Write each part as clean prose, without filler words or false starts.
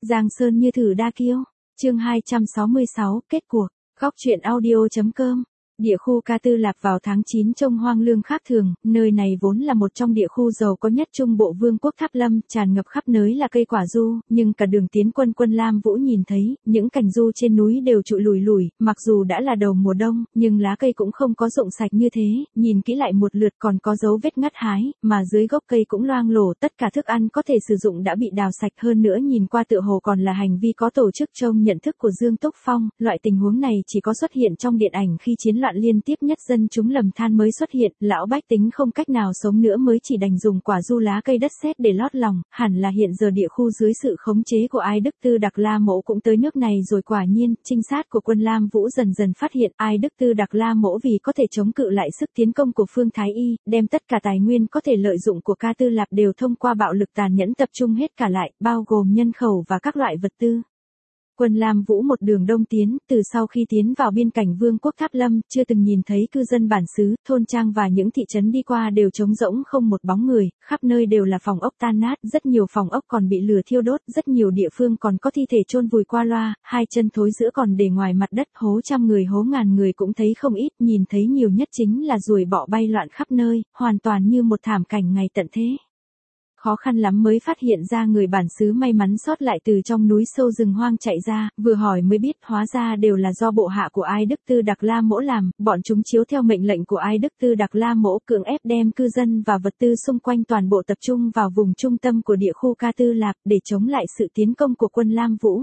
Giang Sơn như thử đa kiêu. Chương 266, kết cuộc. Góc truyện audio.com. Địa khu Ca Tư Lạp vào tháng 9 trông hoang lương khác thường, nơi này vốn là một trong địa khu giàu có nhất Trung Bộ Vương quốc Tháp Lâm, tràn ngập khắp nơi là cây quả du, nhưng cả đường tiến quân Quân Lam Vũ nhìn thấy, những cành du trên núi đều trụi lùi lùi, mặc dù đã là đầu mùa đông, nhưng lá cây cũng không có rụng sạch như thế, nhìn kỹ lại một lượt còn có dấu vết ngắt hái, mà dưới gốc cây cũng loang lổ, tất cả thức ăn có thể sử dụng đã bị đào sạch, hơn nữa nhìn qua tựa hồ còn là hành vi có tổ chức trong nhận thức của Dương Túc Phong, loại tình huống này chỉ có xuất hiện trong điện ảnh khi chiến loạn liên tiếp nhất dân chúng lầm than mới xuất hiện, lão bách tính không cách nào sống nữa mới chỉ đành dùng quả du lá cây đất sét để lót lòng, hẳn là hiện giờ địa khu dưới sự khống chế của Ai Đức Tư Đặc La Mỗ cũng tới nước này rồi. Quả nhiên, trinh sát của Quân Lam Vũ dần dần phát hiện Ai Đức Tư Đặc La Mỗ vì có thể chống cự lại sức tiến công của Phương Thái Y, đem tất cả tài nguyên có thể lợi dụng của Ca Tư Lạp đều thông qua bạo lực tàn nhẫn tập trung hết cả lại, bao gồm nhân khẩu và các loại vật tư. Quân Lam Vũ một đường đông tiến, từ sau khi tiến vào biên cảnh Vương quốc Tháp Lâm, chưa từng nhìn thấy cư dân bản xứ, thôn trang và những thị trấn đi qua đều trống rỗng không một bóng người, khắp nơi đều là phòng ốc tan nát, rất nhiều phòng ốc còn bị lửa thiêu đốt, rất nhiều địa phương còn có thi thể chôn vùi qua loa, hai chân thối rữa còn để ngoài mặt đất, hố trăm người hố ngàn người cũng thấy không ít, nhìn thấy nhiều nhất chính là ruồi bọ bay loạn khắp nơi, hoàn toàn như một thảm cảnh ngày tận thế. Khó khăn lắm mới phát hiện ra người bản xứ may mắn sót lại từ trong núi sâu rừng hoang chạy ra, vừa hỏi mới biết hóa ra đều là do bộ hạ của Ai Đức Tư Đặc La Mỗ làm, bọn chúng chiếu theo mệnh lệnh của Ai Đức Tư Đặc La Mỗ cưỡng ép đem cư dân và vật tư xung quanh toàn bộ tập trung vào vùng trung tâm của địa khu Ca Tư Lạp để chống lại sự tiến công của Quân Lam Vũ.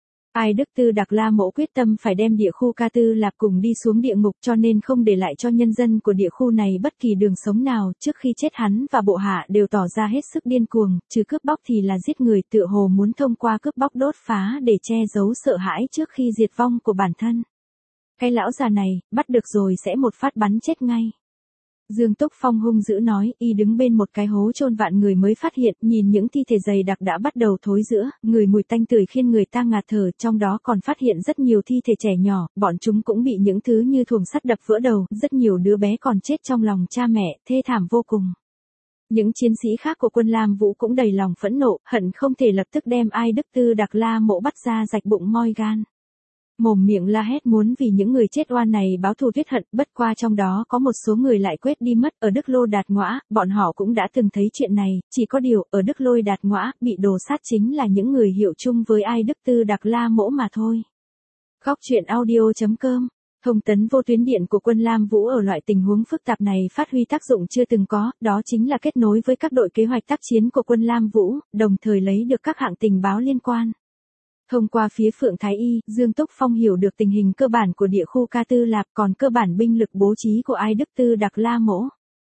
Ai Đức Tư Đặc La Mỗ quyết tâm phải đem địa khu Ca Tư Lạp cùng đi xuống địa ngục, cho nên không để lại cho nhân dân của địa khu này bất kỳ đường sống nào, trước khi chết hắn và bộ hạ đều tỏ ra hết sức điên cuồng, trừ cướp bóc thì là giết người, tựa hồ muốn thông qua cướp bóc đốt phá để che giấu sợ hãi trước khi diệt vong của bản thân. Cái lão già này, bắt được rồi sẽ một phát bắn chết ngay. Dương Túc Phong hung dữ nói, y đứng bên một cái hố chôn vạn người mới phát hiện, nhìn những thi thể dày đặc đã bắt đầu thối rữa, người mùi tanh tưởi khiến người ta ngạt thở, trong đó còn phát hiện rất nhiều thi thể trẻ nhỏ, bọn chúng cũng bị những thứ như thuồng sắt đập vỡ đầu, rất nhiều đứa bé còn chết trong lòng cha mẹ, thê thảm vô cùng. Những chiến sĩ khác của Quân Lam Vũ cũng đầy lòng phẫn nộ, hận không thể lập tức đem Ai Đức Tư Đặc La Mỗ bắt ra rạch bụng moi gan. Mồm miệng la hét muốn vì những người chết oan này báo thù tuyết hận, bất qua trong đó có một số người lại quét đi mất, ở Đức Lô Đạt Ngõa, bọn họ cũng đã từng thấy chuyện này, chỉ có điều, ở Đức Lôi Đạt Ngõa, bị đồ sát chính là những người hiệu chung với Ai Đức Tư Đặc La Mỗ mà thôi. Góc truyện audio.com. Thông tấn vô tuyến điện của Quân Lam Vũ ở loại tình huống phức tạp này phát huy tác dụng chưa từng có, đó chính là kết nối với các đội kế hoạch tác chiến của Quân Lam Vũ, đồng thời lấy được các hạng tình báo liên quan. Thông qua phía Phượng Thái Y, Dương Túc Phong hiểu được tình hình cơ bản của địa khu Ca Tư Lạp, còn cơ bản binh lực bố trí của Ai Đức Tư Đặc La Mỗ.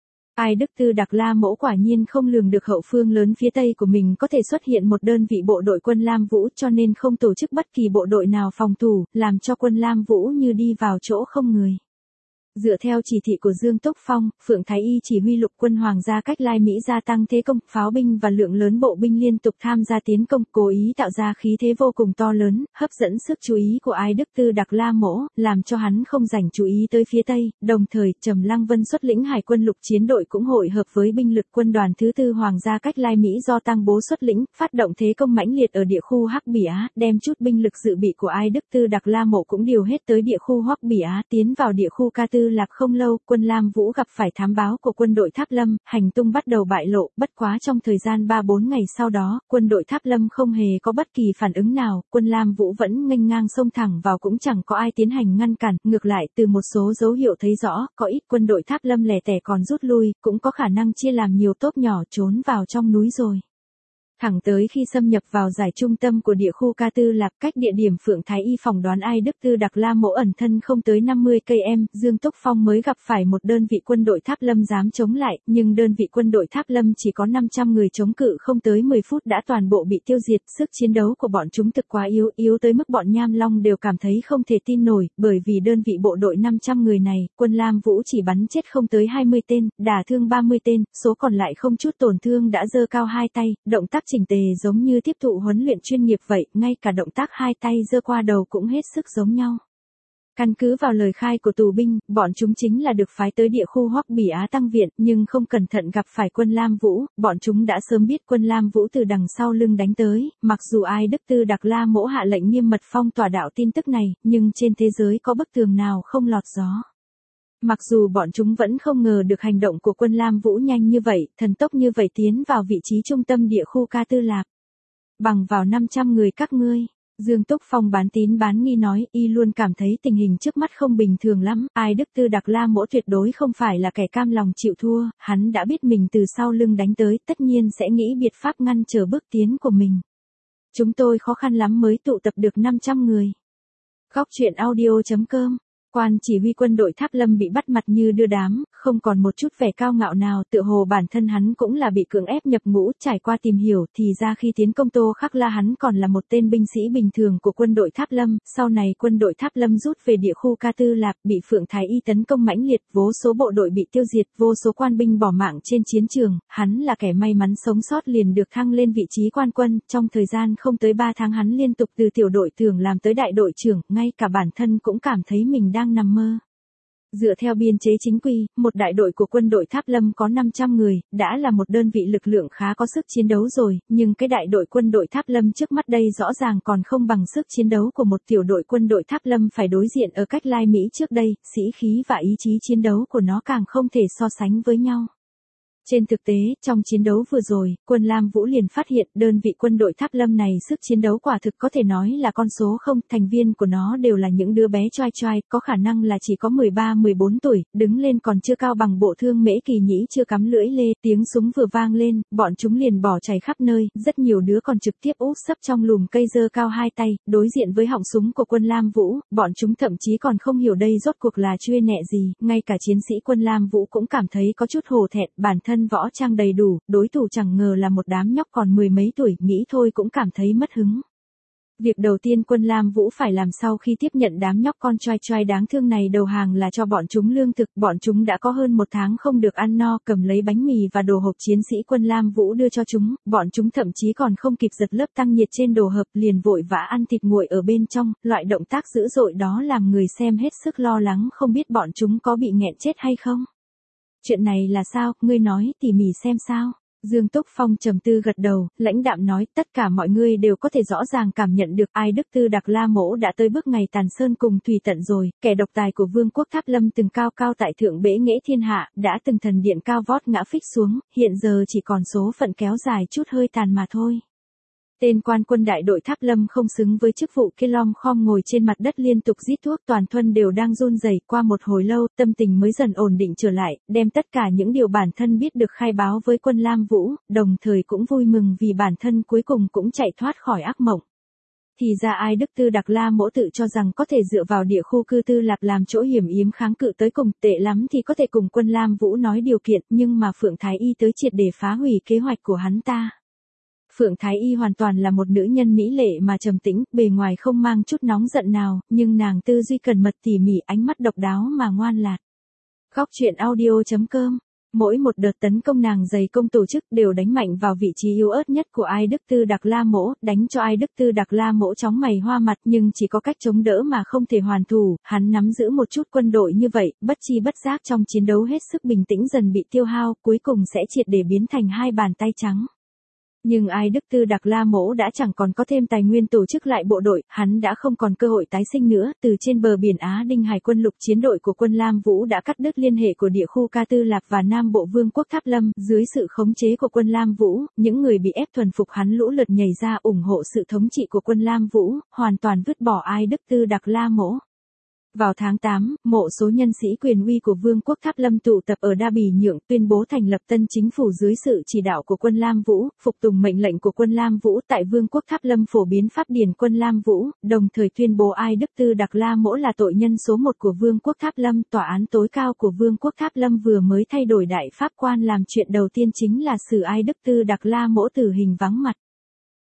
Ai Đức Tư Đặc La Mỗ quả nhiên không lường được hậu phương lớn phía tây của mình có thể xuất hiện một đơn vị bộ đội Quân Lam Vũ, cho nên không tổ chức bất kỳ bộ đội nào phòng thủ, làm cho Quân Lam Vũ như đi vào chỗ không người. Dựa theo chỉ thị của Dương Túc Phong, Phượng Thái Y chỉ huy lục quân Hoàng gia Cách Lai Mỹ gia tăng thế công, pháo binh và lượng lớn bộ binh liên tục tham gia tiến công, cố ý tạo ra khí thế vô cùng to lớn, hấp dẫn sức chú ý của Ai Đức Tư Đặc La Mỗ, làm cho hắn không dành chú ý tới phía Tây, đồng thời, Trầm Lăng Vân xuất lĩnh hải quân lục chiến đội cũng hội hợp với binh lực quân đoàn thứ tư Hoàng gia Cách Lai Mỹ do Tăng Bố xuất lĩnh, phát động thế công mãnh liệt ở địa khu Hắc Bỉ Á, đem chút binh lực dự bị của Ai Đức Tư Đặc La Mỗ cũng điều hết tới địa khu Hắc Bỉ Á, tiến vào địa khu Ca Tư Lạp không lâu, Quân Lam Vũ gặp phải thám báo của quân đội Tháp Lâm, hành tung bắt đầu bại lộ, bất quá trong thời gian 3-4 ngày sau đó, quân đội Tháp Lâm không hề có bất kỳ phản ứng nào, Quân Lam Vũ vẫn nghênh ngang xông thẳng vào cũng chẳng có ai tiến hành ngăn cản, ngược lại, từ một số dấu hiệu thấy rõ, có ít quân đội Tháp Lâm lẻ tẻ còn rút lui, cũng có khả năng chia làm nhiều tốp nhỏ trốn vào trong núi rồi. Thẳng tới khi xâm nhập vào giải trung tâm của địa khu Ca Tư Lạp, cách địa điểm Phượng Thái Y phỏng đoán Ai Đức Tư Đặc La Mỗ ẩn thân không tới 50 km, Dương Túc Phong mới gặp phải một đơn vị quân đội Tháp Lâm dám chống lại, nhưng đơn vị quân đội Tháp Lâm chỉ có 500 người chống cự không tới 10 phút đã toàn bộ bị tiêu diệt, sức chiến đấu của bọn chúng thực quá yếu tới mức bọn Nham Long đều cảm thấy không thể tin nổi, bởi vì đơn vị bộ đội 500 người này, Quân Lam Vũ chỉ bắn chết không tới 20 tên, đả thương 30 tên, số còn lại không chút tổn thương đã giơ cao hai tay, động tác chỉnh tề giống như tiếp thụ huấn luyện chuyên nghiệp vậy, ngay cả động tác hai tay giơ qua đầu cũng hết sức giống nhau. Căn cứ vào lời khai của tù binh, bọn chúng chính là được phái tới địa khu Hoắc Bỉ Á tăng viện, nhưng không cẩn thận gặp phải quân Lam Vũ, bọn chúng đã sớm biết quân Lam Vũ từ đằng sau lưng đánh tới, mặc dù Ai Đức Tư Đặc La Mỗ hạ lệnh nghiêm mật phong tỏa đạo tin tức này, nhưng trên thế giới có bức tường nào không lọt gió. Mặc dù bọn chúng vẫn không ngờ được hành động của quân Lam Vũ nhanh như vậy, thần tốc như vậy tiến vào vị trí trung tâm địa khu Ca Tư Lạp. Bằng vào 500 người các ngươi. Dương Túc Phong bán tín bán nghi nói, y luôn cảm thấy tình hình trước mắt không bình thường lắm, Ai Đức Tư Đặc La Mỗ tuyệt đối không phải là kẻ cam lòng chịu thua, hắn đã biết mình từ sau lưng đánh tới, tất nhiên sẽ nghĩ biện pháp ngăn trở bước tiến của mình. Chúng tôi khó khăn lắm mới tụ tập được 500 người. Góc truyện audio.com. Quan chỉ huy quân đội Tháp Lâm bị bắt mặt như đưa đám, không còn một chút vẻ cao ngạo nào, tựa hồ bản thân hắn cũng là bị cưỡng ép nhập ngũ, trải qua tìm hiểu thì ra khi tiến công Tô Khắc La hắn còn là một tên binh sĩ bình thường của quân đội Tháp Lâm, sau này quân đội Tháp Lâm rút về địa khu Ca Tư Lạp, bị Phượng Thái Y tấn công mãnh liệt, vô số bộ đội bị tiêu diệt, vô số quan binh bỏ mạng trên chiến trường, hắn là kẻ may mắn sống sót liền được thăng lên vị trí quan quân, trong thời gian không tới 3 tháng hắn liên tục từ tiểu đội trưởng làm tới đại đội trưởng, ngay cả bản thân cũng cảm thấy mình đang nằm mơ. Dựa theo biên chế chính quy, một đại đội của quân đội Tháp Lâm có 500 người, đã là một đơn vị lực lượng khá có sức chiến đấu rồi, nhưng cái đại đội quân đội Tháp Lâm trước mắt đây rõ ràng còn không bằng sức chiến đấu của một tiểu đội quân đội Tháp Lâm phải đối diện ở cách Lai Mỹ trước đây, sĩ khí và ý chí chiến đấu của nó càng không thể so sánh với nhau. Trên thực tế, trong chiến đấu vừa rồi, quân Lam Vũ liền phát hiện đơn vị quân đội Tháp Lâm này sức chiến đấu quả thực có thể nói là con số không, thành viên của nó đều là những đứa bé choai choai, có khả năng là chỉ có 13-14 tuổi, đứng lên còn chưa cao bằng bộ thương Mễ Kỳ Nhĩ chưa cắm lưỡi lê, tiếng súng vừa vang lên, bọn chúng liền bỏ chạy khắp nơi, rất nhiều đứa còn trực tiếp úp sấp trong lùm cây giơ cao hai tay, đối diện với họng súng của quân Lam Vũ, bọn chúng thậm chí còn không hiểu đây rốt cuộc là chuê nẹ gì, ngay cả chiến sĩ quân Lam Vũ cũng cảm thấy có chút hổ thẹn, bản thân võ trang đầy đủ, đối thủ chẳng ngờ là một đám nhóc còn mười mấy tuổi, nghĩ thôi cũng cảm thấy mất hứng. Việc đầu tiên quân Lam Vũ phải làm sau khi tiếp nhận đám nhóc con choai choai đáng thương này đầu hàng là cho bọn chúng lương thực, bọn chúng đã có hơn 1 tháng không được ăn no, cầm lấy bánh mì và đồ hộp chiến sĩ quân Lam Vũ đưa cho chúng, bọn chúng thậm chí còn không kịp giật lớp tăng nhiệt trên đồ hộp liền vội vã ăn thịt nguội ở bên trong, loại động tác dữ dội đó làm người xem hết sức lo lắng không biết bọn chúng có bị nghẹn chết hay không. Chuyện này là sao, ngươi nói tỉ mỉ xem sao. Dương Túc Phong trầm tư gật đầu, lãnh đạm nói, tất cả mọi người đều có thể rõ ràng cảm nhận được Ai Đức Tư Đặc La Mỗ đã tới bước ngày tàn sơn cùng thủy tận rồi, kẻ độc tài của vương quốc Tháp Lâm từng cao cao tại thượng bế nghệ thiên hạ, đã từng thần điện cao vót ngã phích xuống, hiện giờ chỉ còn số phận kéo dài chút hơi tàn mà thôi. Tên quan quân đại đội Tháp Lâm không xứng với chức vụ kia, lom khom ngồi trên mặt đất liên tục rít thuốc, toàn thân đều đang run rẩy. Qua một hồi lâu, tâm tình mới dần ổn định trở lại, đem tất cả những điều bản thân biết được khai báo với quân Lam Vũ, đồng thời cũng vui mừng vì bản thân cuối cùng cũng chạy thoát khỏi ác mộng. Thì ra Ai Đức Tư Đặc La Mỗ tự cho rằng có thể dựa vào địa khu Cư Tư Lạp làm chỗ hiểm yếm kháng cự tới cùng, tệ lắm thì có thể cùng quân Lam Vũ nói điều kiện, nhưng mà Phượng Thái Y tới triệt để phá hủy kế hoạch của hắn ta. Phượng Thái Y hoàn toàn là một nữ nhân mỹ lệ mà trầm tĩnh, bề ngoài không mang chút nóng giận nào, nhưng nàng tư duy cẩn mật tỉ mỉ, ánh mắt độc đáo mà ngoan lạt. Góc truyện audio.com. Mỗi một đợt tấn công nàng dày công tổ chức đều đánh mạnh vào vị trí yếu ớt nhất của Ai Đức Tư Đặc La Mỗ, đánh cho Ai Đức Tư Đặc La Mỗ chóng mày hoa mặt, nhưng chỉ có cách chống đỡ mà không thể hoàn thủ, hắn nắm giữ một chút quân đội như vậy, bất chi bất giác trong chiến đấu hết sức bình tĩnh dần bị tiêu hao, cuối cùng sẽ triệt để biến thành hai bàn tay trắng. Nhưng Ai Đức Tư Đặc La Mỗ đã chẳng còn có thêm tài nguyên tổ chức lại bộ đội, hắn đã không còn cơ hội tái sinh nữa, từ trên bờ biển Á Đinh Hải quân lục chiến đội của quân Lam Vũ đã cắt đứt liên hệ của địa khu Ca Tư Lạp và Nam Bộ Vương quốc Tháp Lâm, dưới sự khống chế của quân Lam Vũ, những người bị ép thuần phục hắn lũ lượt nhảy ra ủng hộ sự thống trị của quân Lam Vũ, hoàn toàn vứt bỏ Ai Đức Tư Đặc La Mỗ. Vào tháng 8, mộ số nhân sĩ quyền uy của Vương quốc Tháp Lâm tụ tập ở Đa Bì Nhượng, tuyên bố thành lập tân chính phủ dưới sự chỉ đạo của quân Lam Vũ, phục tùng mệnh lệnh của quân Lam Vũ tại Vương quốc Tháp Lâm phổ biến pháp điển quân Lam Vũ, đồng thời tuyên bố Ai Đức Tư Đặc La Mỗ là tội nhân số 1 của Vương quốc Tháp Lâm. Tòa án tối cao của Vương quốc Tháp Lâm vừa mới thay đổi đại pháp quan, làm chuyện đầu tiên chính là xử Ai Đức Tư Đặc La Mỗ tử hình vắng mặt.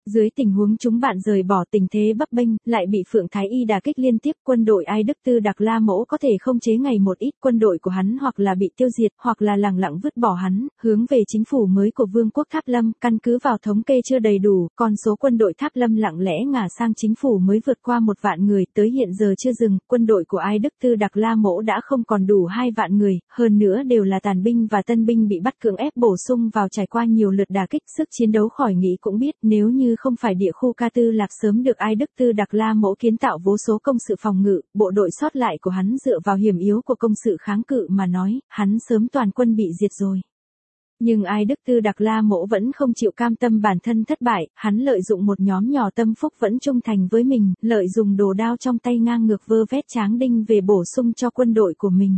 Dưới tình huống chúng bạn rời bỏ tình thế bấp bênh, lại bị Phượng Thái Y đả kích liên tiếp, quân đội Ai Đức Tư Đặc La Mỗ có thể không chế ngày một ít quân đội của hắn hoặc là bị tiêu diệt, hoặc là lẳng lặng vứt bỏ hắn, hướng về chính phủ mới của Vương quốc Tháp Lâm, căn cứ vào thống kê chưa đầy đủ, con số quân đội Tháp Lâm lặng lẽ ngả sang chính phủ mới vượt qua 1 vạn người, tới hiện giờ chưa dừng, quân đội của Ai Đức Tư Đặc La Mỗ đã không còn đủ 2 vạn người, hơn nữa đều là tàn binh và tân binh bị bắt cưỡng ép bổ sung vào trải qua nhiều lượt đả kích, sức chiến đấu khỏi nghĩ cũng biết, nếu như không phải địa khu Ca Tư Lạc sớm được Ai Đức Tư Đặc La Mỗ kiến tạo vô số công sự phòng ngự, bộ đội sót lại của hắn dựa vào hiểm yếu của công sự kháng cự mà nói, hắn sớm toàn quân bị diệt rồi. Nhưng Ai Đức Tư Đặc La Mỗ vẫn không chịu cam tâm bản thân thất bại, hắn lợi dụng một nhóm nhỏ tâm phúc vẫn trung thành với mình, lợi dụng đồ đao trong tay ngang ngược vơ vét tráng đinh về bổ sung cho quân đội của mình.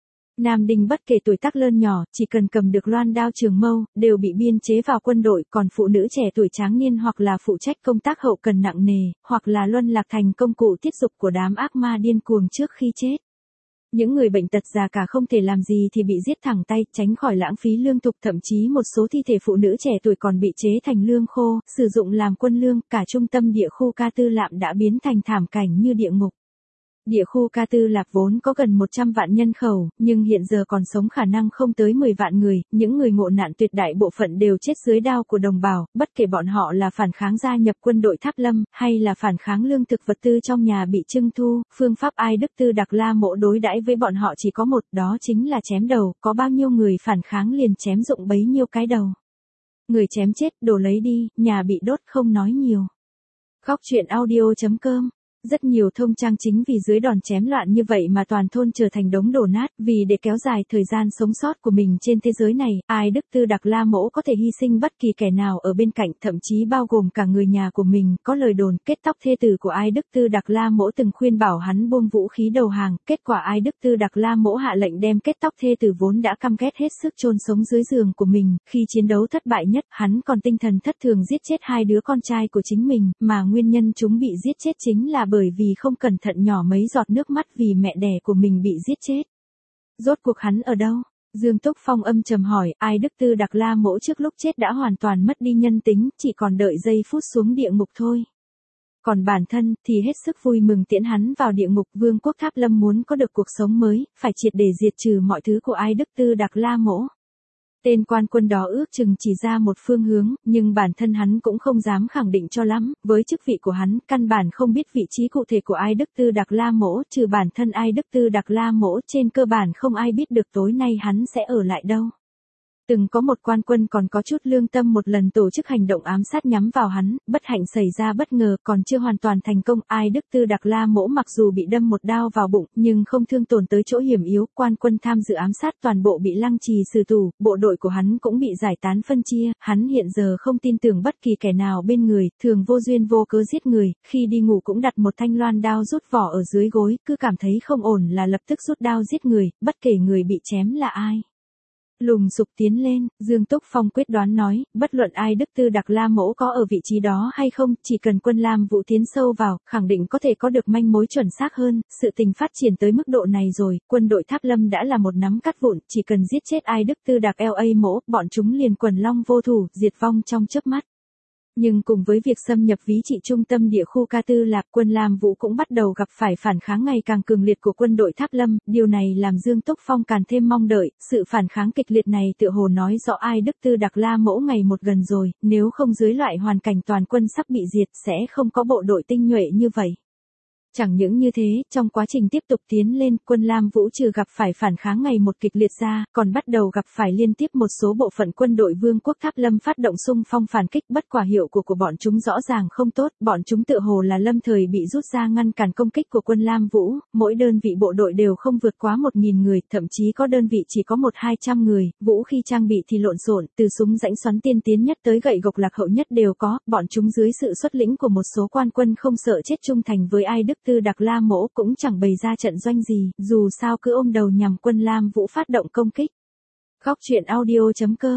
Nam đinh bất kể tuổi tác lớn nhỏ, chỉ cần cầm được loan đao trường mâu, đều bị biên chế vào quân đội, còn phụ nữ trẻ tuổi tráng niên hoặc là phụ trách công tác hậu cần nặng nề, hoặc là luân lạc thành công cụ tiết dục của đám ác ma điên cuồng trước khi chết. Những người bệnh tật già cả không thể làm gì thì bị giết thẳng tay, tránh khỏi lãng phí lương thực, thậm chí một số thi thể phụ nữ trẻ tuổi còn bị chế thành lương khô, sử dụng làm quân lương, cả trung tâm địa khu Ca Tư Lạm đã biến thành thảm cảnh như địa ngục. Địa khu Ca Tư Lạp vốn có gần 100 vạn nhân khẩu, nhưng hiện giờ còn sống khả năng không tới 10 vạn người, những người ngộ nạn tuyệt đại bộ phận đều chết dưới đao của đồng bào, bất kể bọn họ là phản kháng gia nhập quân đội Tháp Lâm, hay là phản kháng lương thực vật tư trong nhà bị trưng thu, phương pháp Ai Đức Tư Đặc La Mỗ đối đãi với bọn họ chỉ có một, đó chính là chém đầu, có bao nhiêu người phản kháng liền chém rụng bấy nhiêu cái đầu. Người chém chết, đồ lấy đi, nhà bị đốt không nói nhiều. Góc truyện audio.com. Rất nhiều thông trang chính vì dưới đòn chém loạn như vậy mà toàn thôn trở thành đống đổ nát, vì để kéo dài thời gian sống sót của mình trên thế giới này, Ai Đức Tư Đặc La Mỗ có thể hy sinh bất kỳ kẻ nào ở bên cạnh, thậm chí bao gồm cả người nhà của mình, có lời đồn, kết tóc thê tử của Ai Đức Tư Đặc La Mỗ từng khuyên bảo hắn buông vũ khí đầu hàng, kết quả Ai Đức Tư Đặc La Mỗ hạ lệnh đem kết tóc thê tử vốn đã căm ghét hết sức chôn sống dưới giường của mình, khi chiến đấu thất bại nhất, hắn còn tinh thần thất thường giết chết 2 đứa con trai của chính mình, mà nguyên nhân chúng bị giết chết chính là bởi vì không cẩn thận nhỏ mấy giọt nước mắt vì mẹ đẻ của mình bị giết chết. Rốt cuộc hắn ở đâu? Dương Túc Phong âm trầm hỏi, Ai Đức Tư Đặc La Mỗ trước lúc chết đã hoàn toàn mất đi nhân tính, chỉ còn đợi giây phút xuống địa ngục thôi. Còn bản thân thì hết sức vui mừng tiễn hắn vào địa ngục. Vương quốc Tháp Lâm muốn có được cuộc sống mới, phải triệt để diệt trừ mọi thứ của Ai Đức Tư Đặc La Mỗ. Tên quan quân đó ước chừng chỉ ra một phương hướng, nhưng bản thân hắn cũng không dám khẳng định cho lắm, với chức vị của hắn, căn bản không biết vị trí cụ thể của Ai Đức Tư Đặc La Mỗ, trừ bản thân Ai Đức Tư Đặc La Mỗ, trên cơ bản không ai biết được tối nay hắn sẽ ở lại đâu. Từng có một quan quân còn có chút lương tâm một lần tổ chức hành động ám sát nhắm vào hắn, bất hạnh xảy ra bất ngờ, còn chưa hoàn toàn thành công. Ai Đức Tư Đặc La Mỗ mặc dù bị đâm một đao vào bụng, nhưng không thương tổn tới chỗ hiểm yếu, quan quân tham dự ám sát toàn bộ bị lăng trì xử tù, bộ đội của hắn cũng bị giải tán phân chia, hắn hiện giờ không tin tưởng bất kỳ kẻ nào bên người, thường vô duyên vô cớ giết người, khi đi ngủ cũng đặt một thanh loan đao rút vỏ ở dưới gối, cứ cảm thấy không ổn là lập tức rút đao giết người, bất kể người bị chém là ai. Lùng sục tiến lên, Dương Túc Phong quyết đoán nói, bất luận Ai Đức Tư Đặc La Mỗ có ở vị trí đó hay không, chỉ cần quân Lam Vũ tiến sâu vào, khẳng định có thể có được manh mối chuẩn xác hơn, sự tình phát triển tới mức độ này rồi, quân đội Tháp Lâm đã là một nắm cắt vụn, chỉ cần giết chết Ai Đức Tư Đặc La Mỗ, bọn chúng liền quần long vô thủ, diệt vong trong chớp mắt. Nhưng cùng với việc xâm nhập ví trị trung tâm địa khu Ca Tư Lạp, quân Lam Vũ cũng bắt đầu gặp phải phản kháng ngày càng cường liệt của quân đội Tháp Lâm, điều này làm Dương Túc Phong càng thêm mong đợi, sự phản kháng kịch liệt này tựa hồ nói rõ Ai Đức Tư Đặc La Mỗ ngày một gần rồi, nếu không dưới loại hoàn cảnh toàn quân sắp bị diệt sẽ không có bộ đội tinh nhuệ như vậy. Chẳng những như thế, trong quá trình tiếp tục tiến lên, quân Lam Vũ trừ gặp phải phản kháng ngày một kịch liệt ra, còn bắt đầu gặp phải liên tiếp một số bộ phận quân đội Vương quốc Tháp Lâm phát động xung phong phản kích, bất quả hiệu của bọn chúng rõ ràng không tốt, bọn chúng tự hồ là lâm thời bị rút ra ngăn cản công kích của quân Lam Vũ, mỗi đơn vị bộ đội đều không vượt quá 1.000 người, thậm chí có đơn vị chỉ có 100-200 người, vũ khí trang bị thì lộn xộn, từ súng rãnh xoắn tiên tiến nhất tới gậy gộc lạc hậu nhất đều có, bọn chúng dưới sự xuất lĩnh của một số quan quân không sợ chết trung thành với Ai Đức Tư Đặc La Mỗ cũng chẳng bày ra trận doanh gì, dù sao cứ ôm đầu nhằm quân Lam Vũ phát động công kích. Góc truyện audio.com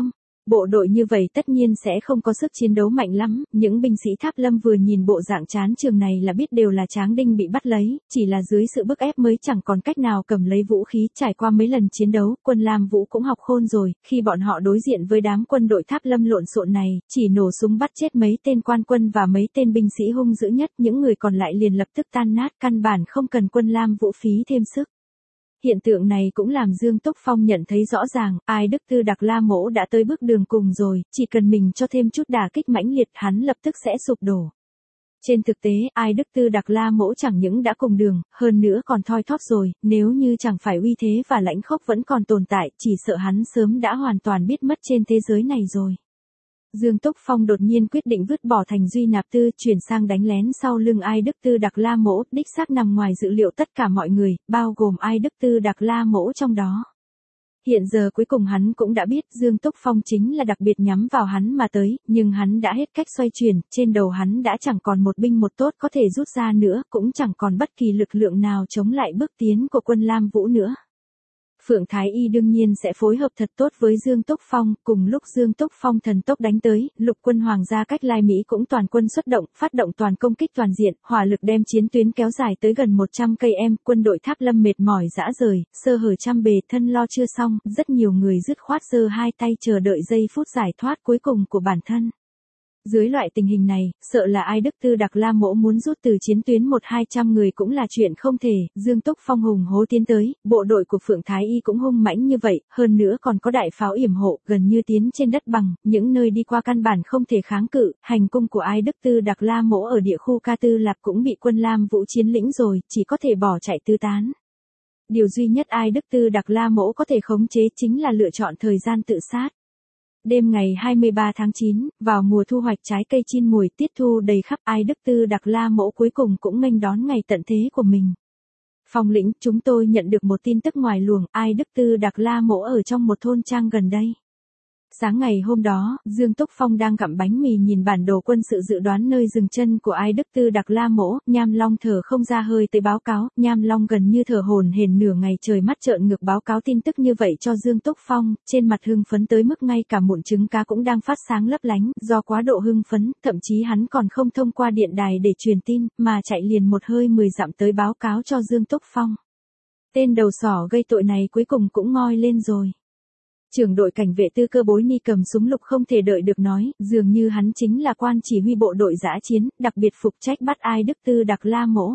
bộ đội như vậy tất nhiên sẽ không có sức chiến đấu mạnh lắm, những binh sĩ Tháp Lâm vừa nhìn bộ dạng chán trường này là biết đều là tráng đinh bị bắt lấy, chỉ là dưới sự bức ép mới chẳng còn cách nào cầm lấy vũ khí. Trải qua mấy lần chiến đấu, quân Lam Vũ cũng học khôn rồi, khi bọn họ đối diện với đám quân đội Tháp Lâm lộn xộn này, chỉ nổ súng bắt chết mấy tên quan quân và mấy tên binh sĩ hung dữ nhất, những người còn lại liền lập tức tan nát, căn bản không cần quân Lam Vũ phí thêm sức. Hiện tượng này cũng làm Dương Túc Phong nhận thấy rõ ràng, Ai Đức Tư Đặc La Mỗ đã tới bước đường cùng rồi, chỉ cần mình cho thêm chút đả kích mãnh liệt hắn lập tức sẽ sụp đổ. Trên thực tế, Ai Đức Tư Đặc La Mỗ chẳng những đã cùng đường, hơn nữa còn thoi thóp rồi, nếu như chẳng phải uy thế và lãnh khốc vẫn còn tồn tại, chỉ sợ hắn sớm đã hoàn toàn biết mất trên thế giới này rồi. Dương Túc Phong đột nhiên quyết định vứt bỏ Thành Duy Nạp Tư, chuyển sang đánh lén sau lưng Ai Đức Tư Đặc La Mỗ, đích xác nằm ngoài dự liệu tất cả mọi người, bao gồm Ai Đức Tư Đặc La Mỗ trong đó. Hiện giờ cuối cùng hắn cũng đã biết Dương Túc Phong chính là đặc biệt nhắm vào hắn mà tới, nhưng hắn đã hết cách xoay chuyển, trên đầu hắn đã chẳng còn một binh một tốt có thể rút ra nữa, cũng chẳng còn bất kỳ lực lượng nào chống lại bước tiến của quân Lam Vũ nữa. Phượng Thái Y đương nhiên sẽ phối hợp thật tốt với Dương Túc Phong, cùng lúc Dương Túc Phong thần tốc đánh tới, lục quân Hoàng gia cách Lai Mỹ cũng toàn quân xuất động, phát động toàn công kích toàn diện, hỏa lực đem chiến tuyến kéo dài tới gần 100 cây em, quân đội Tháp Lâm mệt mỏi rã rời, sơ hở trăm bề, thân lo chưa xong, rất nhiều người dứt khoát giơ hai tay chờ đợi giây phút giải thoát cuối cùng của bản thân. Dưới loại tình hình này, sợ là Ai Đức Tư Đặc La Mỗ muốn rút từ chiến tuyến 1-200 người cũng là chuyện không thể. Dương Túc Phong hùng hố tiến tới, bộ đội của Phượng Thái Y cũng hung mãnh như vậy, hơn nữa còn có đại pháo yểm hộ, gần như tiến trên đất bằng, những nơi đi qua căn bản không thể kháng cự. Hành cung của Ai Đức Tư Đặc La Mỗ ở địa khu Ca Tư Lạp cũng bị quân Lam Vũ chiếm lĩnh rồi, chỉ có thể bỏ chạy tứ tán. Điều duy nhất Ai Đức Tư Đặc La Mỗ có thể khống chế chính là lựa chọn thời gian tự sát. Đêm ngày 23 tháng 9, vào mùa thu hoạch trái cây chín mùi, tiết thu đầy khắp, Ai Đức Tư Đặc La Mỗ cuối cùng cũng nghênh đón ngày tận thế của mình. Phong lĩnh, chúng tôi nhận được một tin tức ngoài luồng, Ai Đức Tư Đặc La Mỗ ở trong một thôn trang gần đây. Sáng ngày hôm đó, Dương Túc Phong đang gặm bánh mì nhìn bản đồ quân sự dự đoán nơi dừng chân của Ai Đức Tư Đặc La Mỗ, Nham Long thở không ra hơi tới báo cáo, Nham Long gần như thở hổn hển nửa ngày trời mắt trợn ngược báo cáo tin tức như vậy cho Dương Túc Phong, trên mặt hưng phấn tới mức ngay cả mụn trứng cá cũng đang phát sáng lấp lánh, do quá độ hưng phấn, thậm chí hắn còn không thông qua điện đài để truyền tin, mà chạy liền một hơi 10 dặm tới báo cáo cho Dương Túc Phong. Tên đầu sỏ gây tội này cuối cùng cũng ngoi lên rồi. Trưởng đội cảnh vệ Tư Cơ Bối Ni cầm súng lục không thể đợi được nói, dường như hắn chính là quan chỉ huy bộ đội dã chiến, đặc biệt phụ trách bắt Ai Đức Tư Đặc La Mỗ.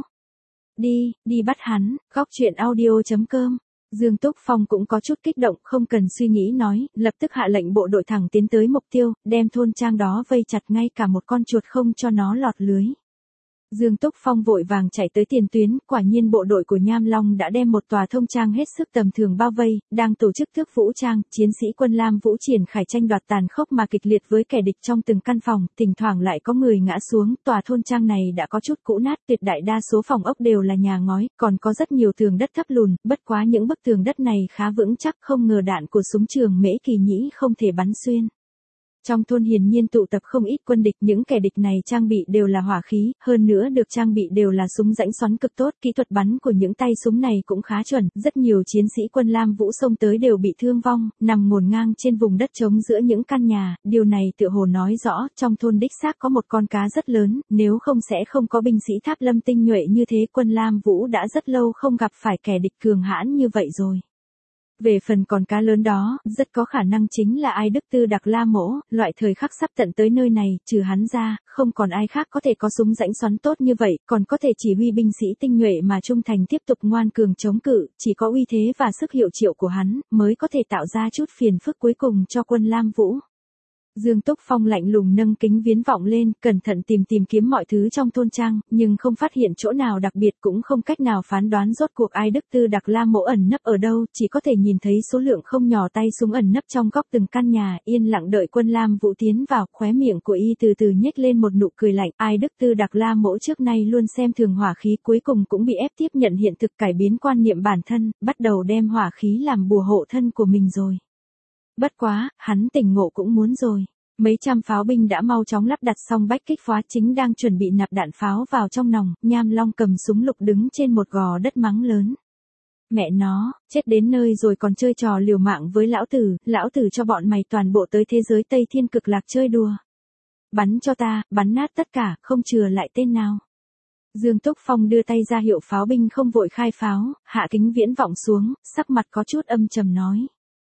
Đi bắt hắn, góc chuyện audio.com. Dương Túc Phong cũng có chút kích động, không cần suy nghĩ nói, lập tức hạ lệnh bộ đội thẳng tiến tới mục tiêu, đem thôn trang đó vây chặt ngay cả một con chuột không cho nó lọt lưới. Dương Túc Phong vội vàng chạy tới tiền tuyến, quả nhiên bộ đội của Nham Long đã đem một tòa thông trang hết sức tầm thường bao vây, đang tổ chức thức vũ trang, chiến sĩ quân Lam Vũ triển khai tranh đoạt tàn khốc mà kịch liệt với kẻ địch trong từng căn phòng, thỉnh thoảng lại có người ngã xuống, tòa thôn trang này đã có chút cũ nát, tuyệt đại đa số phòng ốc đều là nhà ngói, còn có rất nhiều tường đất thấp lùn, bất quá những bức tường đất này khá vững chắc, không ngờ đạn của súng trường Mễ Kỳ Nhĩ không thể bắn xuyên. Trong thôn hiển nhiên tụ tập không ít quân địch, những kẻ địch này trang bị đều là hỏa khí, hơn nữa được trang bị đều là súng rãnh xoắn cực tốt, kỹ thuật bắn của những tay súng này cũng khá chuẩn, rất nhiều chiến sĩ quân Lam Vũ xông tới đều bị thương vong, nằm ngổn ngang trên vùng đất trống giữa những căn nhà, điều này tựa hồ nói rõ, trong thôn đích xác có một con cá rất lớn, nếu không sẽ không có binh sĩ Tháp Lâm tinh nhuệ như thế, quân Lam Vũ đã rất lâu không gặp phải kẻ địch cường hãn như vậy rồi. Về phần con cá lớn đó, rất có khả năng chính là Ai Đức Tư Đặc La Mỗ, loại thời khắc sắp tận tới nơi này, trừ hắn ra, không còn ai khác có thể có súng rãnh xoắn tốt như vậy, còn có thể chỉ huy binh sĩ tinh nhuệ mà trung thành tiếp tục ngoan cường chống cự, chỉ có uy thế và sức hiệu triệu của hắn, mới có thể tạo ra chút phiền phức cuối cùng cho quân Lam Vũ. Dương Túc Phong lạnh lùng nâng kính viễn vọng lên, cẩn thận tìm kiếm mọi thứ trong thôn trang, nhưng không phát hiện chỗ nào đặc biệt, cũng không cách nào phán đoán rốt cuộc Ai Đức Tư Đặc La Mỗ ẩn nấp ở đâu, chỉ có thể nhìn thấy số lượng không nhỏ tay súng ẩn nấp trong góc từng căn nhà, yên lặng đợi quân Lam Vũ tiến vào, khóe miệng của y từ từ nhếch lên một nụ cười lạnh. Ai Đức Tư Đặc La Mỗ trước nay luôn xem thường hỏa khí, cuối cùng cũng bị ép tiếp nhận hiện thực, cải biến quan niệm bản thân, bắt đầu đem hỏa khí làm bùa hộ thân của mình rồi. Bất quá, hắn tỉnh ngộ cũng muốn rồi. Mấy trăm pháo binh đã mau chóng lắp đặt xong bách kích phá, chính đang chuẩn bị nạp đạn pháo vào trong nòng, Nham Long cầm súng lục đứng trên một gò đất mắng lớn. Mẹ nó, chết đến nơi rồi còn chơi trò liều mạng với lão tử cho bọn mày toàn bộ tới thế giới Tây Thiên Cực Lạc chơi đùa. Bắn cho ta, bắn nát tất cả, không chừa lại tên nào. Dương Túc Phong đưa tay ra hiệu pháo binh không vội khai pháo, hạ kính viễn vọng xuống, sắc mặt có chút âm trầm nói.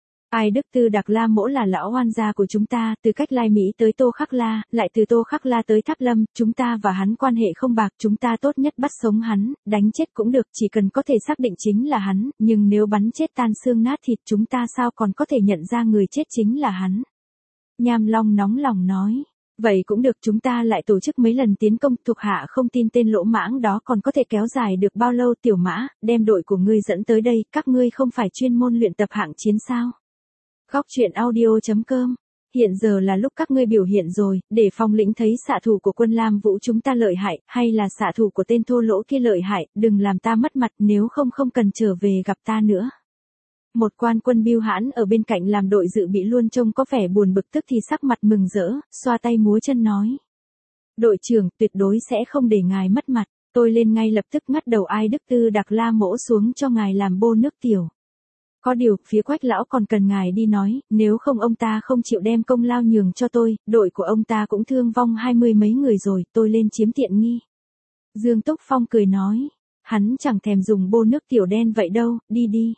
Ai Đức Tư Đặc La Mỗ là lão oan gia của chúng ta, từ cách Lai Mỹ tới Tô Khắc La, lại từ Tô Khắc La tới Tháp Lâm, chúng ta và hắn quan hệ không bạc, chúng ta tốt nhất bắt sống hắn, đánh chết cũng được, chỉ cần có thể xác định chính là hắn, nhưng nếu bắn chết tan xương nát thịt chúng ta sao còn có thể nhận ra người chết chính là hắn. Nham Long nóng lòng nói. Vậy cũng được, chúng ta lại tổ chức mấy lần tiến công, thuộc hạ không tin tên lỗ mãng đó còn có thể kéo dài được bao lâu. Tiểu Mã, đem đội của ngươi dẫn tới đây, các ngươi không phải chuyên môn luyện tập hạng chiến sao? Góc truyện audio.com. Hiện giờ là lúc các ngươi biểu hiện rồi, để Phong lĩnh thấy xạ thủ của quân Lam Vũ chúng ta lợi hại, hay là xạ thủ của tên thô lỗ kia lợi hại, đừng làm ta mất mặt, nếu không cần trở về gặp ta nữa. Một quan quân Bưu Hãn ở bên cạnh làm đội dự bị luôn trông có vẻ buồn bực, tức thì sắc mặt mừng rỡ, xoa tay múa chân nói. Đội trưởng, tuyệt đối sẽ không để ngài mất mặt, tôi lên ngay lập tức ngắt đầu Ai Đức Tư Đặc La Mỗ xuống cho ngài làm bô nước tiểu. Có điều, phía Quách lão còn cần ngài đi nói, nếu không ông ta không chịu đem công lao nhường cho tôi, đội của ông ta cũng thương vong 20 mấy người rồi, tôi lên chiếm tiện nghi. Dương Túc Phong cười nói, hắn chẳng thèm dùng bô nước tiểu đen vậy đâu, đi đi.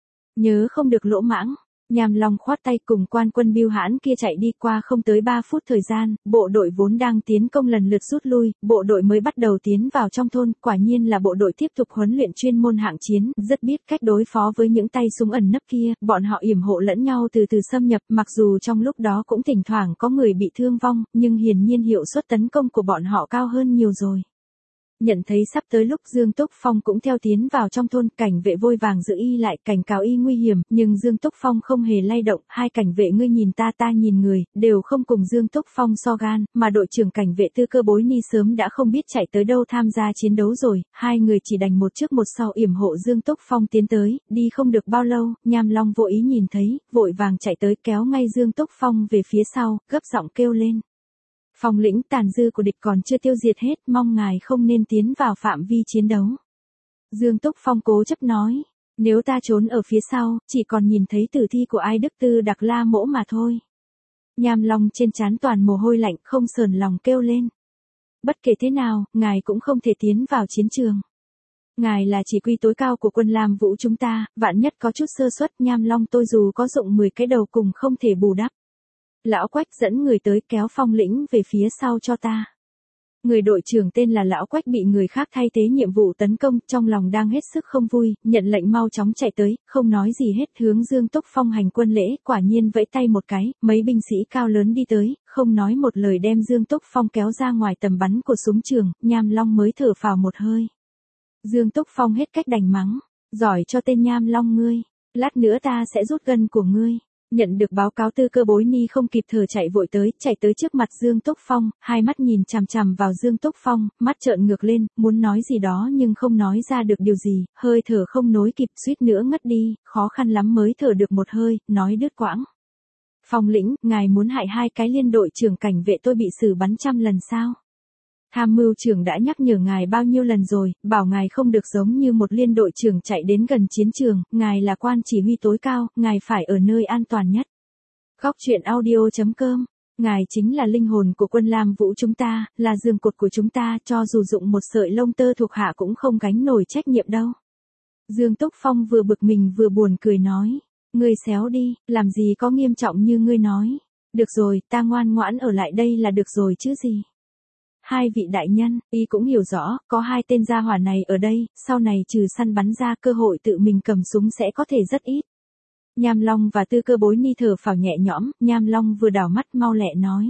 Nhớ không được lỗ mãng. Nham Long khoát tay cùng quan quân Bưu Hãn kia chạy đi. Qua không tới 3 phút thời gian, bộ đội vốn đang tiến công lần lượt rút lui, bộ đội mới bắt đầu tiến vào trong thôn, quả nhiên là bộ đội tiếp tục huấn luyện chuyên môn hạng chiến, rất biết cách đối phó với những tay súng ẩn nấp kia, bọn họ yểm hộ lẫn nhau từ từ xâm nhập, mặc dù trong lúc đó cũng thỉnh thoảng có người bị thương vong, nhưng hiển nhiên hiệu suất tấn công của bọn họ cao hơn nhiều rồi. Nhận thấy sắp tới lúc Dương Túc Phong cũng theo tiến vào trong thôn, cảnh vệ vội vàng giữ y lại, cảnh cáo y nguy hiểm, nhưng Dương Túc Phong không hề lay động, hai cảnh vệ ngươi nhìn ta ta nhìn người, đều không cùng Dương Túc Phong so gan, mà đội trưởng cảnh vệ Tư Cơ Bối Ni sớm đã không biết chạy tới đâu tham gia chiến đấu rồi, hai người chỉ đành một trước một sau yểm hộ Dương Túc Phong tiến tới, đi không được bao lâu, Nham Long vô ý nhìn thấy, vội vàng chạy tới kéo ngay Dương Túc Phong về phía sau, gấp giọng kêu lên. Phong lĩnh, tàn dư của địch còn chưa tiêu diệt hết, mong ngài không nên tiến vào phạm vi chiến đấu. Dương Túc Phong cố chấp nói, nếu ta trốn ở phía sau, chỉ còn nhìn thấy tử thi của Ai Đức Tư Đặc La Mỗ mà thôi. Nham Long trên trán toàn mồ hôi lạnh, không sờn lòng kêu lên. Bất kể thế nào, ngài cũng không thể tiến vào chiến trường. Ngài là chỉ huy tối cao của quân Lam Vũ chúng ta, vạn nhất có chút sơ suất, Nham Long tôi dù có dụng 10 cái đầu cùng không thể bù đắp. Lão Quách dẫn người tới kéo Phong lĩnh về phía sau cho ta. Người đội trưởng tên là Lão Quách bị người khác thay thế nhiệm vụ tấn công, trong lòng đang hết sức không vui, nhận lệnh mau chóng chạy tới, không nói gì hết, hướng Dương Túc Phong hành quân lễ, quả nhiên vẫy tay một cái, mấy binh sĩ cao lớn đi tới, không nói một lời đem Dương Túc Phong kéo ra ngoài tầm bắn của súng trường, Nham Long mới thở phào một hơi. Dương Túc Phong hết cách đành mắng, giỏi cho tên Nham Long ngươi, lát nữa ta sẽ rút gân của ngươi. Nhận được báo cáo Tư Cơ Bối Ni không kịp thở chạy tới trước mặt Dương Túc Phong, hai mắt nhìn chằm chằm vào Dương Túc Phong, mắt trợn ngược lên, muốn nói gì đó nhưng không nói ra được điều gì, hơi thở không nối kịp, suýt nữa ngất đi, khó khăn lắm mới thở được một hơi, nói đứt quãng. Phong lĩnh, ngài muốn hại hai cái liên đội trưởng cảnh vệ tôi bị xử bắn 100 lần sao? Tham mưu trưởng đã nhắc nhở ngài bao nhiêu lần rồi, bảo ngài không được giống như một liên đội trưởng chạy đến gần chiến trường, ngài là quan chỉ huy tối cao, ngài phải ở nơi an toàn nhất. Góc truyện audio.com. Ngài chính là linh hồn của quân Lam Vũ chúng ta, là giường cột của chúng ta, cho dù dụng một sợi lông tơ thuộc hạ cũng không gánh nổi trách nhiệm đâu. Dương Túc Phong vừa bực mình vừa buồn cười nói, ngươi xéo đi, làm gì có nghiêm trọng như ngươi nói. Được rồi, ta ngoan ngoãn ở lại đây là được rồi chứ gì. Hai vị đại nhân, y cũng hiểu rõ, có hai tên gia hỏa này ở đây, sau này trừ săn bắn ra cơ hội tự mình cầm súng sẽ có thể rất ít. Nham Long và Tư Cơ Bối Ni thở phào nhẹ nhõm, Nham Long vừa đảo mắt mau lẹ nói.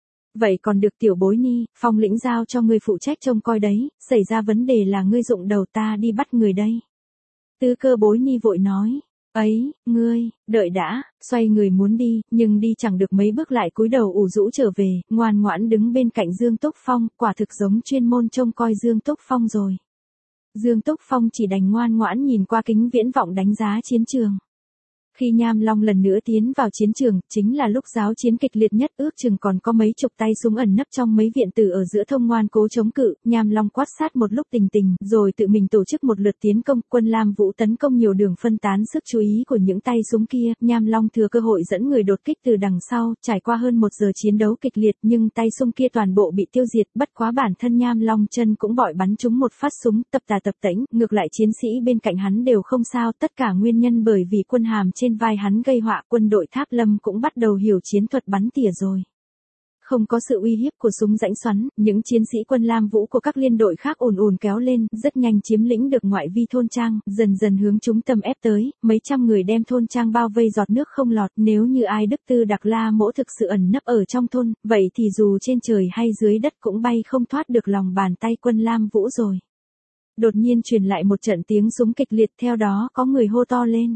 Vậy còn được Tiểu Bối Ni, Phong lĩnh giao cho ngươi phụ trách trông coi đấy, xảy ra vấn đề là ngươi dụng đầu ta đi bắt người đây. Tư Cơ Bối Ni vội nói. Ấy, ngươi, đợi đã, xoay người muốn đi, nhưng đi chẳng được mấy bước lại cúi đầu ủ rũ trở về, ngoan ngoãn đứng bên cạnh Dương Túc Phong, quả thực giống chuyên môn trông coi Dương Túc Phong rồi. Dương Túc Phong chỉ đành ngoan ngoãn nhìn qua kính viễn vọng đánh giá chiến trường. Khi Nham Long lần nữa tiến vào chiến trường, chính là lúc giáo chiến kịch liệt nhất, ước chừng còn có mấy chục tay súng ẩn nấp trong mấy viện tử ở giữa thông ngoan cố chống cự. Nham Long quát sát một lúc tình tình, rồi tự mình tổ chức một lượt tiến công. Quân Lam Vũ tấn công nhiều đường, phân tán sức chú ý của những tay súng kia. Nham Long thừa cơ hội dẫn người đột kích từ đằng sau. Trải qua hơn 1 giờ chiến đấu kịch liệt, nhưng tay súng kia toàn bộ bị tiêu diệt. Bất quá bản thân Nham Long chân cũng bọi bắn trúng một phát súng, tập tà tập tễnh. Ngược lại chiến sĩ bên cạnh hắn đều không sao, tất cả nguyên nhân bởi vì quân hàm trên vai hắn gây họa. Quân đội Tháp Lâm cũng bắt đầu hiểu chiến thuật bắn tỉa rồi. Không có sự uy hiếp của súng rãnh xoắn, những chiến sĩ quân Lam Vũ của các liên đội khác ồn ồn kéo lên, rất nhanh chiếm lĩnh được ngoại vi thôn trang, dần dần hướng chúng tâm ép tới. Mấy trăm người đem thôn trang bao vây, giọt nước không lọt. Nếu như Ai Đức Tư Đặc La Mỗ thực sự ẩn nấp ở trong thôn, vậy thì dù trên trời hay dưới đất cũng bay không thoát được lòng bàn tay quân Lam Vũ rồi. Đột nhiên truyền lại một trận tiếng súng kịch liệt, theo đó có người hô to lên: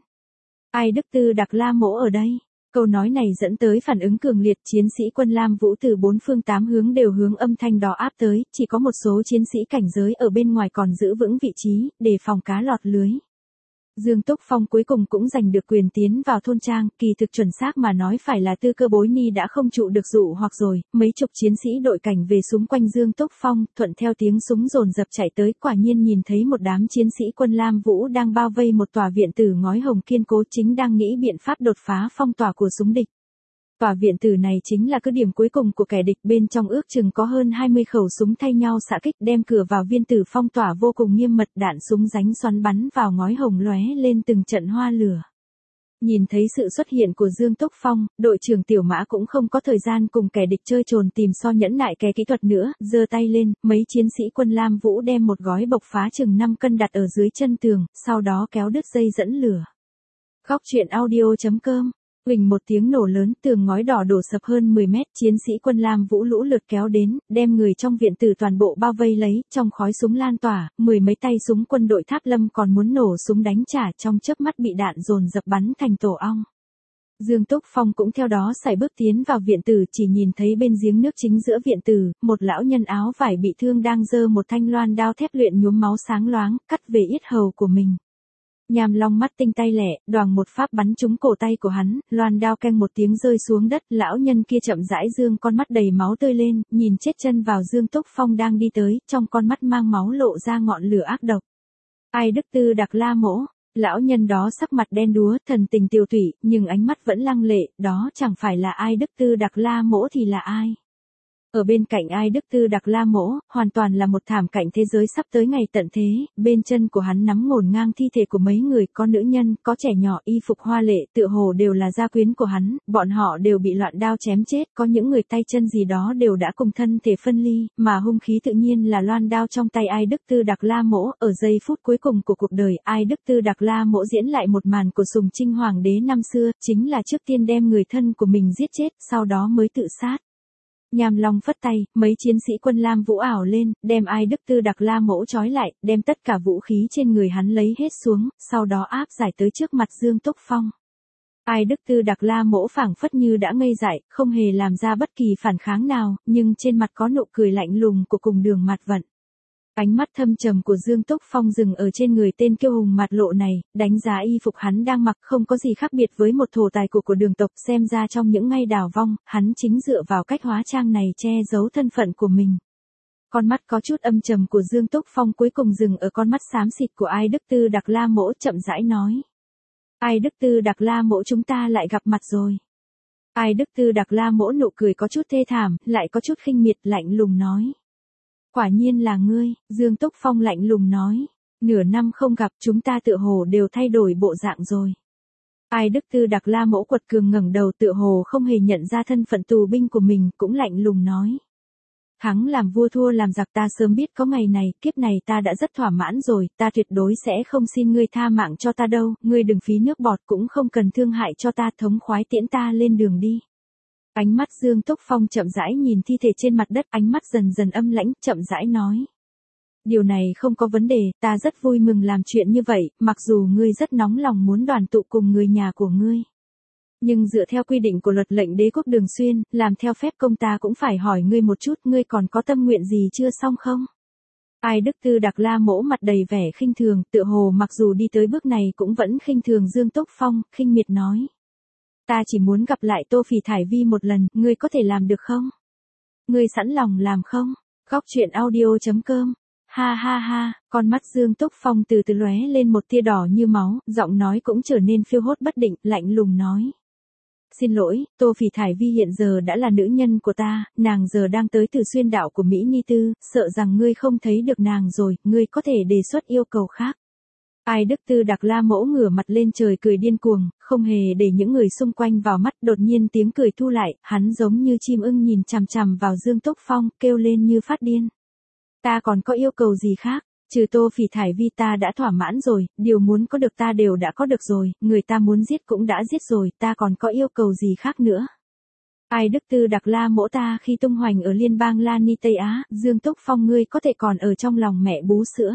Ai Đức Tư Đặc La Mỗ ở đây. Câu nói này dẫn tới phản ứng cường liệt, chiến sĩ quân Lam Vũ từ 4 phương 8 hướng đều hướng âm thanh đó áp tới, chỉ có một số chiến sĩ cảnh giới ở bên ngoài còn giữ vững vị trí, để phòng cá lọt lưới. Dương Túc Phong cuối cùng cũng giành được quyền tiến vào thôn trang, kỳ thực chuẩn xác mà nói phải là Tư Cơ Bối Ni đã không trụ được dụ hoặc rồi. Mấy chục chiến sĩ đội cảnh về xung quanh Dương Túc Phong, thuận theo tiếng súng dồn dập chạy tới, quả nhiên nhìn thấy một đám chiến sĩ quân Lam Vũ đang bao vây một tòa viện tử ngói hồng kiên cố, chính đang nghĩ biện pháp đột phá phong tỏa của súng địch. Tòa viện tử này chính là cứ điểm cuối cùng của kẻ địch, bên trong ước chừng có hơn 20 khẩu súng thay nhau xạ kích, đem cửa vào viên tử phong tỏa vô cùng nghiêm mật, đạn súng ránh xoắn bắn vào ngói hồng lóe lên từng trận hoa lửa. Nhìn thấy sự xuất hiện của Dương Túc Phong, đội trưởng Tiểu Mã cũng không có thời gian cùng kẻ địch chơi trồn tìm so nhẫn nại kẻ kỹ thuật nữa, giơ tay lên, mấy chiến sĩ quân Lam Vũ đem một gói bộc phá chừng 5 cân đặt ở dưới chân tường, sau đó kéo đứt dây dẫn lửa. Góc truyện audio.com. Huỳnh một tiếng nổ lớn, tường ngói đỏ đổ sập hơn 10 mét, chiến sĩ quân Lam Vũ lũ lượt kéo đến, đem người trong viện tử toàn bộ bao vây lấy, trong khói súng lan tỏa, 10 mấy tay súng quân đội Tháp Lâm còn muốn nổ súng đánh trả, trong chớp mắt bị đạn dồn dập bắn thành tổ ong. Dương Túc Phong cũng theo đó sải bước tiến vào viện tử, chỉ nhìn thấy bên giếng nước chính giữa viện tử, một lão nhân áo vải bị thương đang giơ một thanh loan đao thép luyện nhuốm máu sáng loáng, cắt về yết hầu của mình. Nham Long mắt tinh tay lẹ, đoàng một phát bắn trúng cổ tay của hắn, loan đao keng một tiếng rơi xuống đất, lão nhân kia chậm rãi dương con mắt đầy máu tươi lên, nhìn chết chân vào Dương Túc Phong đang đi tới, trong con mắt mang máu lộ ra ngọn lửa ác độc. Ai Đức Tư Đặc La Mỗ, lão nhân đó sắc mặt đen đúa, thần tình tiều tụy, nhưng ánh mắt vẫn lăng lệ, đó chẳng phải là Ai Đức Tư Đặc La Mỗ thì là ai? Ở bên cạnh Ai Đức Tư Đặc La Mỗ, hoàn toàn là một thảm cảnh thế giới sắp tới ngày tận thế, bên chân của hắn nắm ngổn ngang thi thể của mấy người, có nữ nhân, có trẻ nhỏ y phục hoa lệ, tựa hồ đều là gia quyến của hắn, bọn họ đều bị loạn đao chém chết, có những người tay chân gì đó đều đã cùng thân thể phân ly, mà hung khí tự nhiên là loan đao trong tay Ai Đức Tư Đặc La Mỗ. Ở giây phút cuối cùng của cuộc đời, Ai Đức Tư Đặc La Mỗ diễn lại một màn của Sùng Trinh Hoàng đế năm xưa, chính là trước tiên đem người thân của mình giết chết, sau đó mới tự sát. Nham Long phất tay, mấy chiến sĩ quân Lam Vũ ảo lên, đem Ai Đức Tư Đặc La Mỗ trói lại, đem tất cả vũ khí trên người hắn lấy hết xuống, sau đó áp giải tới trước mặt Dương Túc Phong. Ai Đức Tư Đặc La Mỗ phảng phất như đã ngây dại, không hề làm ra bất kỳ phản kháng nào, nhưng trên mặt có nụ cười lạnh lùng của cùng đường mặt vận. Ánh mắt thâm trầm của Dương Túc Phong dừng ở trên người tên kiêu hùng mặt lộ này, đánh giá y phục hắn đang mặc không có gì khác biệt với một thổ tài của đường tộc, xem ra trong những ngày đào vong, hắn chính dựa vào cách hóa trang này che giấu thân phận của mình. Con mắt có chút âm trầm của Dương Túc Phong cuối cùng dừng ở con mắt xám xịt của Ai Đức Tư Đặc La Mỗ, chậm rãi nói. Ai Đức Tư Đặc La Mỗ, chúng ta lại gặp mặt rồi. Ai Đức Tư Đặc La Mỗ nụ cười có chút thê thảm, lại có chút khinh miệt, lạnh lùng nói. Quả nhiên là ngươi, Dương Túc Phong lạnh lùng nói. Nửa năm không gặp, chúng ta tựa hồ đều thay đổi bộ dạng rồi. Ai Đức Tư Đặc La Mỗ quật cường ngẩng đầu, tựa hồ không hề nhận ra thân phận tù binh của mình, cũng lạnh lùng nói. Thắng làm vua thua làm giặc, ta sớm biết có ngày này, kiếp này ta đã rất thỏa mãn rồi, ta tuyệt đối sẽ không xin ngươi tha mạng cho ta đâu, ngươi đừng phí nước bọt, cũng không cần thương hại cho ta, thống khoái tiễn ta lên đường đi. Ánh mắt Dương Túc Phong chậm rãi nhìn thi thể trên mặt đất, ánh mắt dần dần âm lãnh, chậm rãi nói. Điều này không có vấn đề, ta rất vui mừng làm chuyện như vậy, mặc dù ngươi rất nóng lòng muốn đoàn tụ cùng người nhà của ngươi. Nhưng dựa theo quy định của luật lệnh đế quốc Đường Xuyên, làm theo phép công ta cũng phải hỏi ngươi một chút, ngươi còn có tâm nguyện gì chưa xong không? Ai Đức Tư Đặc La Mỗ mặt đầy vẻ khinh thường, tựa hồ mặc dù đi tới bước này cũng vẫn khinh thường Dương Túc Phong, khinh miệt nói. Ta chỉ muốn gặp lại Tô Phỉ Thải Vi một lần, ngươi có thể làm được không? Ngươi sẵn lòng làm không? Góc truyện audio.com. Ha ha ha, con mắt Dương Túc Phong từ từ lóe lên một tia đỏ như máu, giọng nói cũng trở nên phiêu hốt bất định, lạnh lùng nói. Xin lỗi, Tô Phỉ Thải Vi hiện giờ đã là nữ nhân của ta, nàng giờ đang tới từ xuyên đạo của Mỹ Ni Tư, sợ rằng ngươi không thấy được nàng rồi, ngươi có thể đề xuất yêu cầu khác. Ai Đức Tư Đặc La Mỗ ngửa mặt lên trời cười điên cuồng, không hề để những người xung quanh vào mắt, đột nhiên tiếng cười thu lại, hắn giống như chim ưng nhìn chằm chằm vào Dương Túc Phong, kêu lên như phát điên. Ta còn có yêu cầu gì khác? Trừ Tô Phỉ Thải Vi ta đã thỏa mãn rồi, điều muốn có được ta đều đã có được rồi, người ta muốn giết cũng đã giết rồi, ta còn có yêu cầu gì khác nữa. Ai Đức Tư Đặc La Mỗ ta khi tung hoành ở liên bang La Ni Tây Á, Dương Túc Phong ngươi có thể còn ở trong lòng mẹ bú sữa.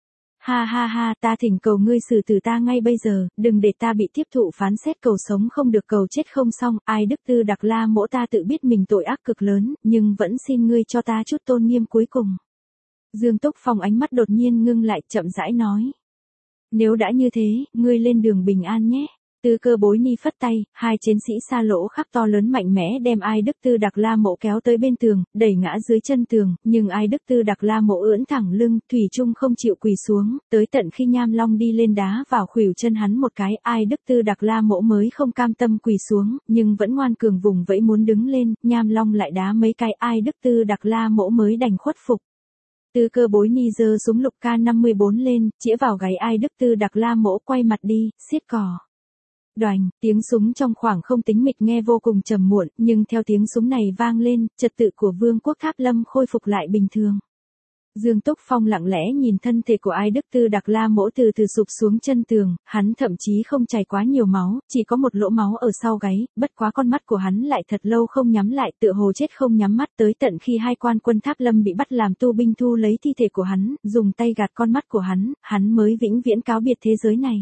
Ha ha ha, ta thỉnh cầu ngươi xử tử ta ngay bây giờ, đừng để ta bị tiếp thụ phán xét cầu sống không được cầu chết không xong, Ai Đức Tư Đặc La Mỗ ta tự biết mình tội ác cực lớn, nhưng vẫn xin ngươi cho ta chút tôn nghiêm cuối cùng. Dương Túc Phong ánh mắt đột nhiên ngưng lại, chậm rãi nói. Nếu đã như thế, ngươi lên đường bình an nhé. Tư Cơ Bối Ni phất tay, hai chiến sĩ xa lỗ khắc to lớn mạnh mẽ đem Ai Đức Tư Đặc La Mỗ kéo tới bên tường, đẩy ngã dưới chân tường, nhưng Ai Đức Tư Đặc La Mỗ ưỡn thẳng lưng, thủy chung không chịu quỳ xuống, tới tận khi Nham Long đi lên đá vào khuỷu chân hắn một cái, Ai Đức Tư Đặc La Mỗ mới không cam tâm quỳ xuống, nhưng vẫn ngoan cường vùng vẫy muốn đứng lên, Nham Long lại đá mấy cái, Ai Đức Tư Đặc La Mỗ mới đành khuất phục. Tư Cơ Bối Ni giơ súng lục K54 lên, chĩa vào gáy Ai Đức Tư Đặc La Mỗ, quay mặt đi, xiết cò. Đoành, tiếng súng trong khoảng không tĩnh mịch nghe vô cùng trầm muộn, nhưng theo tiếng súng này vang lên, trật tự của Vương quốc Tháp Lâm khôi phục lại bình thường. Dương Túc Phong lặng lẽ nhìn thân thể của Ai Đức Tư Đặc La Mỗ từ từ sụp xuống chân tường, hắn thậm chí không chảy quá nhiều máu, chỉ có một lỗ máu ở sau gáy, bất quá con mắt của hắn lại thật lâu không nhắm lại, tựa hồ chết không nhắm mắt, tới tận khi hai quan quân Tháp Lâm bị bắt làm tù binh thu lấy thi thể của hắn, dùng tay gạt con mắt của hắn mới vĩnh viễn cáo biệt thế giới này.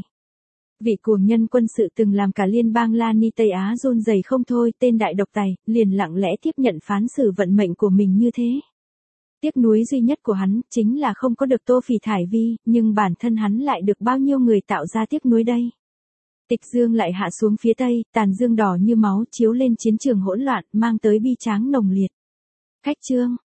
Vị cuồng nhân quân sự từng làm cả liên bang La Ni Tây Á run rẩy không thôi, tên đại độc tài, liền lặng lẽ tiếp nhận phán xử vận mệnh của mình như thế. Tiếc nuối duy nhất của hắn, chính là không có được Tô Phỉ Thải Vi, nhưng bản thân hắn lại được bao nhiêu người tạo ra tiếc nuối đây. Tịch dương lại hạ xuống phía tây, tàn dương đỏ như máu chiếu lên chiến trường hỗn loạn, mang tới bi tráng nồng liệt. Cách chương